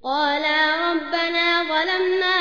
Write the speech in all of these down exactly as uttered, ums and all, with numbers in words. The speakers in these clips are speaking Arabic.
قالا ربنا ظلمنا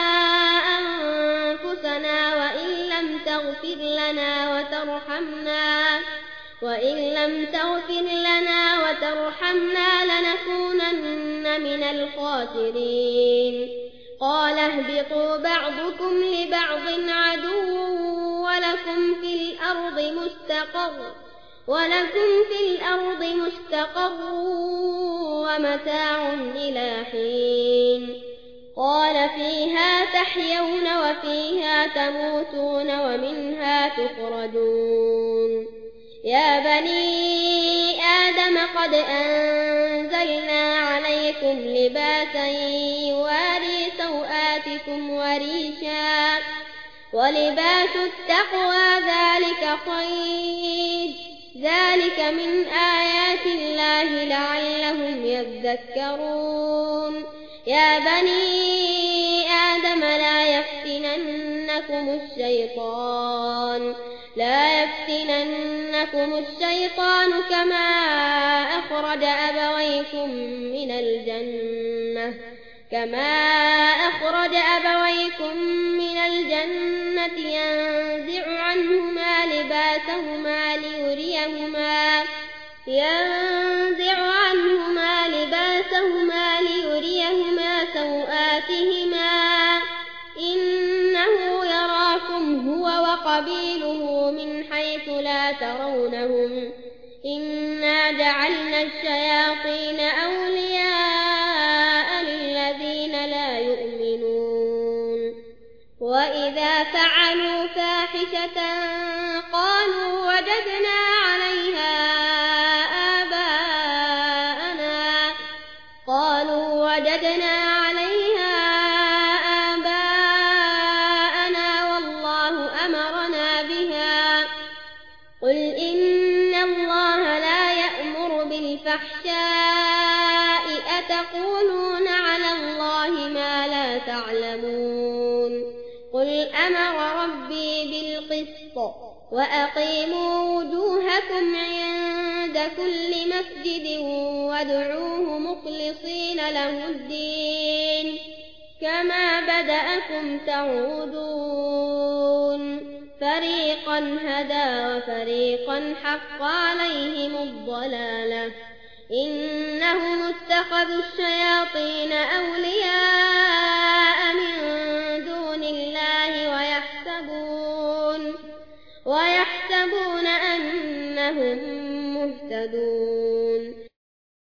أنفسنا وإن لم تغفر لنا وترحمنا وإن لم تغفر لنا وترحمنا لنكونن من الخاسرين قال اهبطوا بعضكم لبعض عدو ولكم في الأرض مستقر ولكم في الأرض مستقر ومتاع إلى حين قال فيها تحيون وفيها تموتون ومنها تخرجون يا بني آدم قد أنزلنا عليكم لباسا يواري سوآتكم وريشا ولباس التقوى ذلك خير ذلك من آيات الله لعلهم يذكرون يا بني آدم لا يفتننكم الشيطان لا يفتننكم الشيطان كما أخرج أبويكم من الجنة كما أخرج أبويكم من الجنة ينزع عنهما لباسهما ليريهما ينزع عنهما لباسهما ليريهما سوآتهما إنه يراكم هو وقبيله من حيث لا ترونهم إنا جعلنا الشياطين أولياء للذين لا يؤمنون وإذا فعلوا فاحشة قالوا وجدنا عليها آباءنا قالوا وجدنا عليها آباءنا والله أمرنا بها قل إن الله لا يأمر بالفحشاء أتقولون على الله ما لا تعلمون قل أمر ربي بالقسط وأقيموا وجوهكم عند كل مسجد وادعوه مخلصين له الدين كما بدأكم تعودون فريقا هدى وفريقا حق عليهم الضلالة إنهم اتخذوا الشياطين أولياء من دون الله ويحسبون ويحسبون أنهم